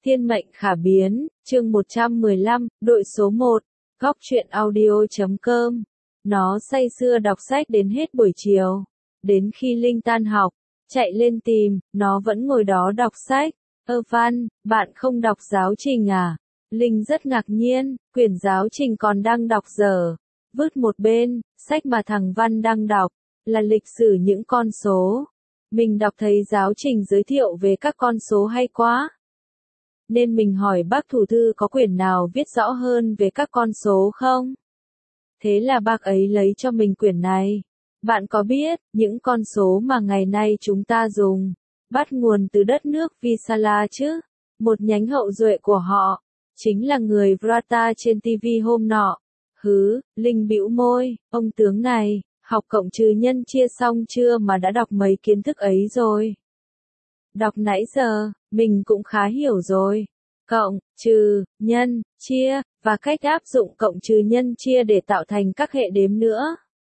Thiên mệnh khả biến, chương 115, đội số 1, góc truyện audio.com. Nó say sưa đọc sách đến hết buổi chiều. Đến khi Linh tan học, chạy lên tìm, nó vẫn ngồi đó đọc sách. Văn, bạn không đọc giáo trình à? Linh rất ngạc nhiên, quyển giáo trình còn đang đọc dở. Vứt một bên, sách mà thằng Văn đang đọc, là lịch sử những con số. Mình đọc thấy giáo trình giới thiệu về các con số hay quá. Nên mình hỏi bác thủ thư có quyển nào viết rõ hơn về các con số không? Thế là bác ấy lấy cho mình quyển này. Bạn có biết, những con số mà ngày nay chúng ta dùng, bắt nguồn từ đất nước Visala chứ? Một nhánh hậu duệ của họ, chính là người Vrata trên TV hôm nọ. Linh bĩu môi, ông tướng này, học cộng trừ nhân chia xong chưa mà đã đọc mấy kiến thức ấy rồi? Đọc nãy giờ, mình cũng khá hiểu rồi. Cộng, trừ, nhân, chia, và cách áp dụng cộng trừ nhân chia để tạo thành các hệ đếm nữa.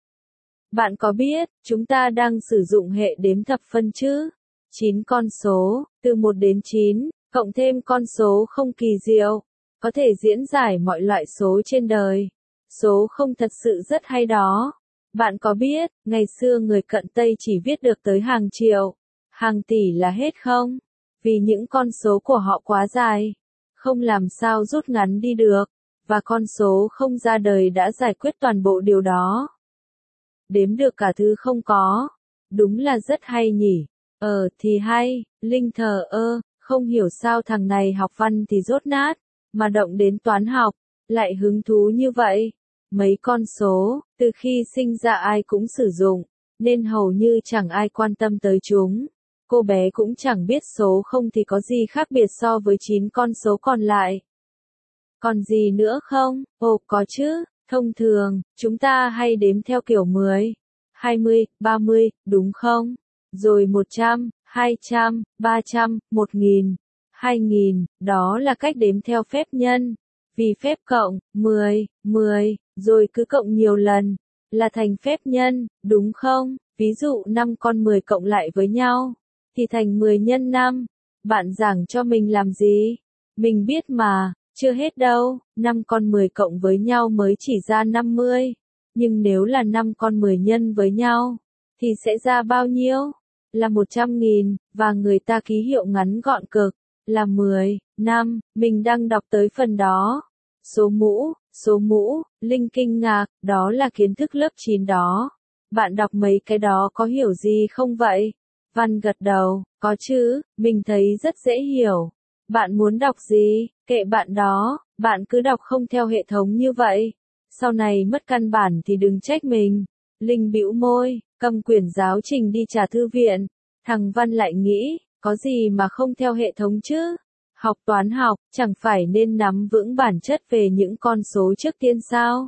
Bạn có biết, chúng ta đang sử dụng hệ đếm thập phân chứ? 9 con số, từ 1 đến 9, cộng thêm con số không kỳ diệu, có thể diễn giải mọi loại số trên đời. Số không thật sự rất hay đó. Bạn có biết, ngày xưa người cận Tây chỉ viết được tới hàng triệu, hàng tỷ là hết không? Vì những con số của họ quá dài, không làm sao rút ngắn đi được, và con số không ra đời đã giải quyết toàn bộ điều đó. Đếm được cả thứ không có. Đúng là rất hay nhỉ. Thì hay, Linh thờ ơ, không hiểu sao thằng này học văn thì dốt nát, mà động đến toán học, lại hứng thú như vậy. Mấy con số, từ khi sinh ra ai cũng sử dụng, nên hầu như chẳng ai quan tâm tới chúng. Cô bé cũng chẳng biết số không thì có gì khác biệt so với 9 con số còn lại. Còn gì nữa không? Có chứ, thông thường, chúng ta hay đếm theo kiểu 10, 20, 30, đúng không? Rồi 100, 200, 300, 1000, 2000, đó là cách đếm theo phép nhân. Vì phép cộng, 10, rồi cứ cộng nhiều lần, là thành phép nhân, đúng không? Ví dụ 5 con 10 cộng lại với nhau, thì thành 10 nhân 5. Bạn giảng cho mình làm gì? Mình biết mà, chưa hết đâu, 5 con 10 cộng với nhau mới chỉ ra 50. Nhưng nếu là 5 con 10 nhân với nhau, thì sẽ ra bao nhiêu? Là 100.000, và người ta ký hiệu ngắn gọn cực, là 10, 5, mình đang đọc tới phần đó. Số mũ, Linh kinh ngạc, đó là kiến thức lớp 9 đó. Bạn đọc mấy cái đó có hiểu gì không vậy? Văn gật đầu, có chứ, mình thấy rất dễ hiểu. Bạn muốn đọc gì, kệ bạn đó, bạn cứ đọc không theo hệ thống như vậy. Sau này mất căn bản thì đừng trách mình. Linh bĩu môi, cầm quyển giáo trình đi trả thư viện. Thằng Văn lại nghĩ, có gì mà không theo hệ thống chứ? Học toán học, chẳng phải nên nắm vững bản chất về những con số trước tiên sao?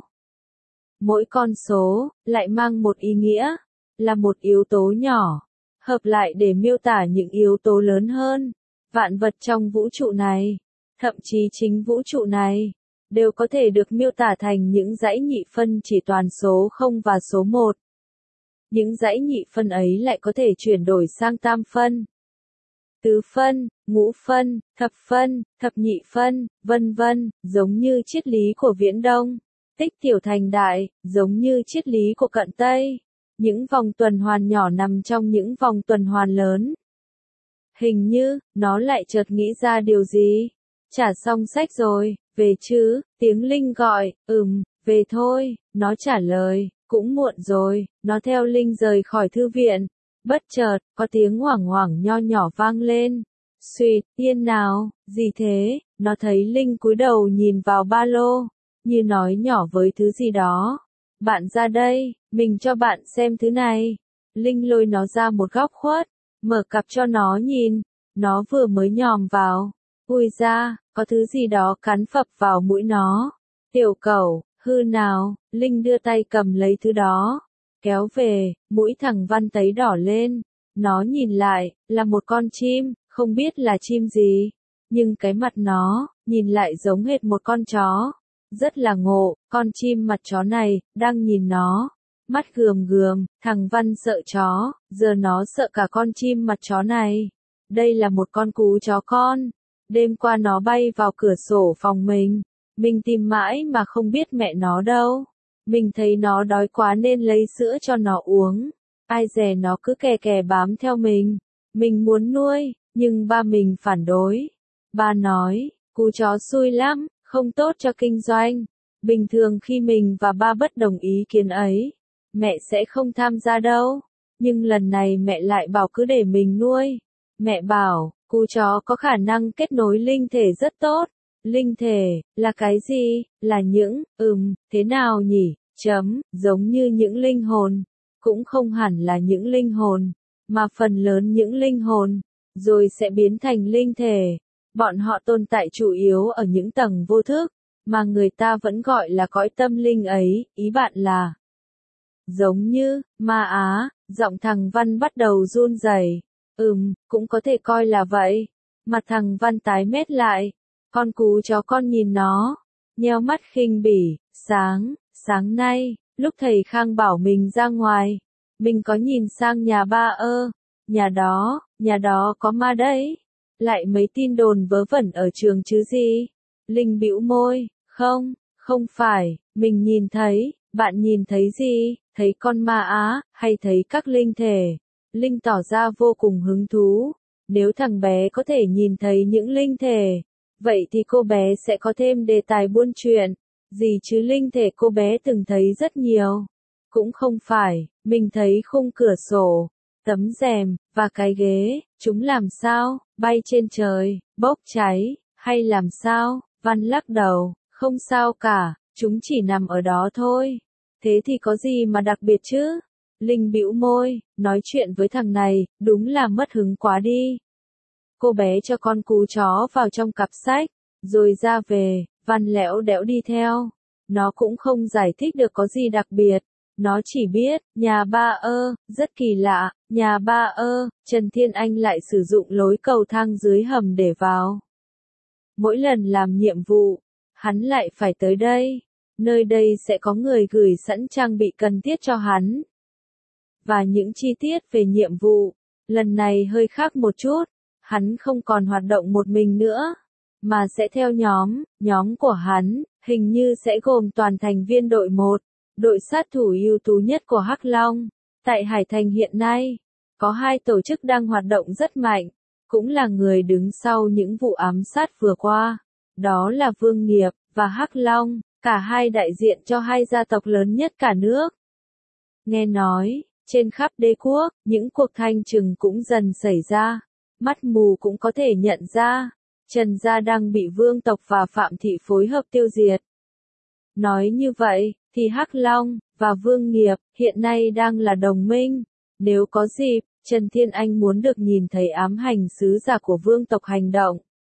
Mỗi con số, lại mang một ý nghĩa, là một yếu tố nhỏ, hợp lại để miêu tả những yếu tố lớn hơn. Vạn vật trong vũ trụ này, thậm chí chính vũ trụ này, đều có thể được miêu tả thành những dãy nhị phân chỉ toàn số 0 và số 1. Những dãy nhị phân ấy lại có thể chuyển đổi sang tam phân, tứ phân, ngũ phân, thập nhị phân, vân vân, giống như triết lý của Viễn Đông. Tích tiểu thành đại, giống như triết lý của cận Tây. Những vòng tuần hoàn nhỏ nằm trong những vòng tuần hoàn lớn. Hình như, nó lại chợt nghĩ ra điều gì. Trả xong sách rồi, về chứ, tiếng Linh gọi, về thôi, nó trả lời, cũng muộn rồi, nó theo Linh rời khỏi thư viện. Bất chợt, có tiếng hoảng hoảng nho nhỏ vang lên. Xuyệt, yên nào, gì thế? Nó thấy Linh cúi đầu nhìn vào ba lô, như nói nhỏ với thứ gì đó. Bạn ra đây, mình cho bạn xem thứ này. Linh lôi nó ra một góc khuất, mở cặp cho nó nhìn. Nó vừa mới nhòm vào. Ui da, có thứ gì đó cắn phập vào mũi nó. Tiểu cẩu, hư nào, Linh đưa tay cầm lấy thứ đó. Kéo về, mũi thằng Văn thấy đỏ lên. Nó nhìn lại, là một con chim, không biết là chim gì. Nhưng cái mặt nó, nhìn lại giống hệt một con chó. Rất là ngộ, con chim mặt chó này, đang nhìn nó. Mắt gườm gườm, thằng Văn sợ chó, giờ nó sợ cả con chim mặt chó này. Đây là một con cú chó con. Đêm qua nó bay vào cửa sổ phòng mình tìm mãi mà không biết mẹ nó đâu. Mình thấy nó đói quá nên lấy sữa cho nó uống. Ai dè nó cứ kè kè bám theo mình muốn nuôi, nhưng ba mình phản đối. Ba nói, cú chó xui lắm, không tốt cho kinh doanh. Bình thường khi mình và ba bất đồng ý kiến ấy, mẹ sẽ không tham gia đâu. Nhưng lần này mẹ lại bảo cứ để mình nuôi. Mẹ bảo, cú chó có khả năng kết nối linh thể rất tốt. Linh thể, là cái gì? Là những, thế nào nhỉ? Giống như những linh hồn. Cũng không hẳn là những linh hồn, mà phần lớn những linh hồn, rồi sẽ biến thành linh thể. Bọn họ tồn tại chủ yếu ở những tầng vô thức, mà người ta vẫn gọi là cõi tâm linh ấy, ý bạn là. Giống như, ma á, giọng thằng Văn bắt đầu run rẩy. Cũng có thể coi là vậy. Mặt thằng Văn tái mét lại. Con cú chó con nhìn nó, nheo mắt khinh bỉ. Sáng nay, lúc thầy Khang bảo mình ra ngoài, mình có nhìn sang nhà ba nhà đó có ma đấy. Lại mấy tin đồn vớ vẩn ở trường chứ gì. Linh bĩu môi, không phải, mình nhìn thấy, bạn nhìn thấy gì, thấy con ma á, hay thấy các linh thể? Linh tỏ ra vô cùng hứng thú. Nếu thằng bé có thể nhìn thấy những linh thể, vậy thì cô bé sẽ có thêm đề tài buôn chuyện. Gì chứ linh thể cô bé từng thấy rất nhiều. Cũng không phải, mình thấy khung cửa sổ, tấm rèm, và cái ghế, chúng làm sao, bay trên trời, bốc cháy, hay làm sao? Văn lắc đầu, không sao cả, chúng chỉ nằm ở đó thôi. Thế thì có gì mà đặc biệt chứ? Linh bĩu môi, nói chuyện với thằng này, đúng là mất hứng quá đi. Cô bé cho con cú chó vào trong cặp sách, rồi ra về. Văn lẽo đẽo đi theo. Nó cũng không giải thích được có gì đặc biệt. Nó chỉ biết, nhà ba rất kỳ lạ, nhà ba Trần Thiên Anh lại sử dụng lối cầu thang dưới hầm để vào. Mỗi lần làm nhiệm vụ, hắn lại phải tới đây. Nơi đây sẽ có người gửi sẵn trang bị cần thiết cho hắn. Và những chi tiết về nhiệm vụ, lần này hơi khác một chút. Hắn không còn hoạt động một mình nữa, mà sẽ theo nhóm của hắn, hình như sẽ gồm toàn thành viên đội 1, đội sát thủ ưu tú nhất của Hắc Long. Tại Hải Thành hiện nay, có 2 tổ chức đang hoạt động rất mạnh, cũng là người đứng sau những vụ ám sát vừa qua. Đó là Vương Nghiệp và Hắc Long, cả hai đại diện cho 2 gia tộc lớn nhất cả nước. Nghe nói, trên khắp đế quốc, những cuộc thanh trừng cũng dần xảy ra. Mắt mù cũng có thể nhận ra, Trần gia đang bị Vương tộc và Phạm thị phối hợp tiêu diệt. Nói như vậy, thì Hắc Long và Vương Nghiệp hiện nay đang là đồng minh. Nếu có dịp, Trần Thiên Anh muốn được nhìn thấy ám hành sứ giả của Vương tộc hành động.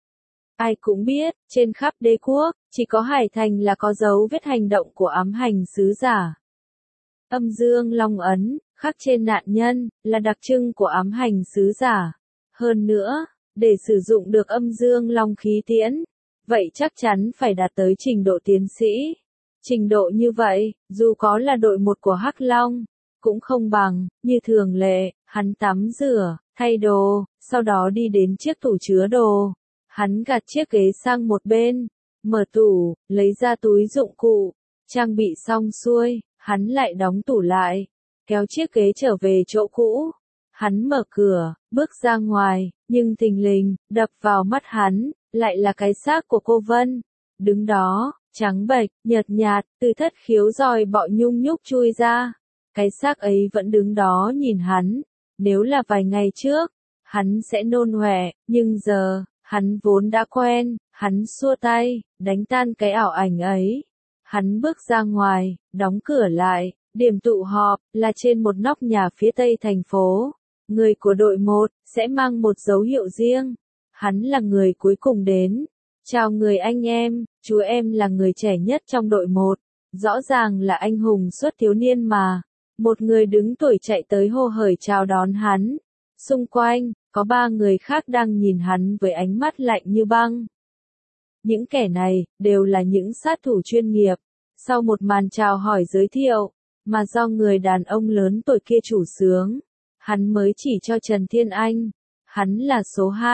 Ai cũng biết, trên khắp đế quốc, chỉ có Hải Thành là có dấu vết hành động của ám hành sứ giả. Âm dương long ấn, khắc trên nạn nhân, là đặc trưng của ám hành sứ giả. Hơn nữa, để sử dụng được âm dương long khí tiễn, vậy chắc chắn phải đạt tới trình độ tiến sĩ. Trình độ như vậy, dù có là đội 1 của Hắc Long, cũng không bằng. Như thường lệ, hắn tắm rửa, thay đồ, sau đó đi đến chiếc tủ chứa đồ. Hắn gạt chiếc ghế sang một bên, mở tủ, lấy ra túi dụng cụ, trang bị xong xuôi, hắn lại đóng tủ lại, kéo chiếc ghế trở về chỗ cũ. Hắn mở cửa, bước ra ngoài, nhưng thình lình, đập vào mắt hắn, lại là cái xác của cô Vân. Đứng đó, trắng bệch, nhợt nhạt, từ thất khiếu giòi bọ nhung nhúc chui ra. Cái xác ấy vẫn đứng đó nhìn hắn. Nếu là vài ngày trước, hắn sẽ nôn ọe, nhưng giờ, hắn vốn đã quen, hắn xua tay, đánh tan cái ảo ảnh ấy. Hắn bước ra ngoài, đóng cửa lại, điểm tụ họp, là trên một nóc nhà phía tây thành phố. Người của đội 1, sẽ mang một dấu hiệu riêng. Hắn là người cuối cùng đến. Chào người anh em, chú em là người trẻ nhất trong đội 1. Rõ ràng là anh hùng suốt thiếu niên mà. Một người đứng tuổi chạy tới hô hởi chào đón hắn. Xung quanh, có 3 người khác đang nhìn hắn với ánh mắt lạnh như băng. Những kẻ này, đều là những sát thủ chuyên nghiệp. Sau một màn chào hỏi giới thiệu, mà do người đàn ông lớn tuổi kia chủ xướng, hắn mới chỉ cho Trần Thiên Anh. Hắn là số 2,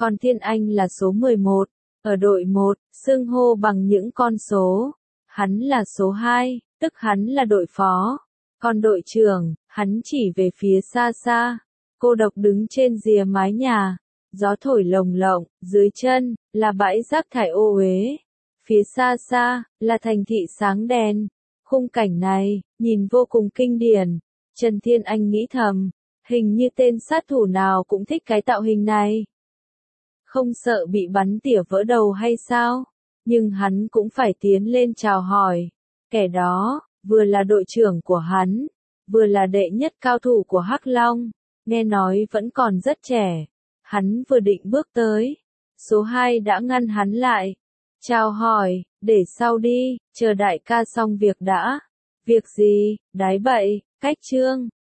còn Thiên Anh là số 11, ở đội 1, xưng hô bằng những con số. Hắn là số 2, tức hắn là đội phó. Còn đội trưởng, hắn chỉ về phía xa xa. Cô độc đứng trên rìa mái nhà. Gió thổi lồng lộng, dưới chân, là bãi rác thải ô uế. Phía xa xa, là thành thị sáng đèn. Khung cảnh này, nhìn vô cùng kinh điển. Trần Thiên Anh nghĩ thầm, hình như tên sát thủ nào cũng thích cái tạo hình này. Không sợ bị bắn tỉa vỡ đầu hay sao? Nhưng hắn cũng phải tiến lên chào hỏi. Kẻ đó, vừa là đội trưởng của hắn, vừa là đệ nhất cao thủ của Hắc Long, nghe nói vẫn còn rất trẻ. Hắn vừa định bước tới, số 2 đã ngăn hắn lại. Chào hỏi, để sau đi, chờ đại ca xong việc đã. Việc gì, đái bậy, cách trương.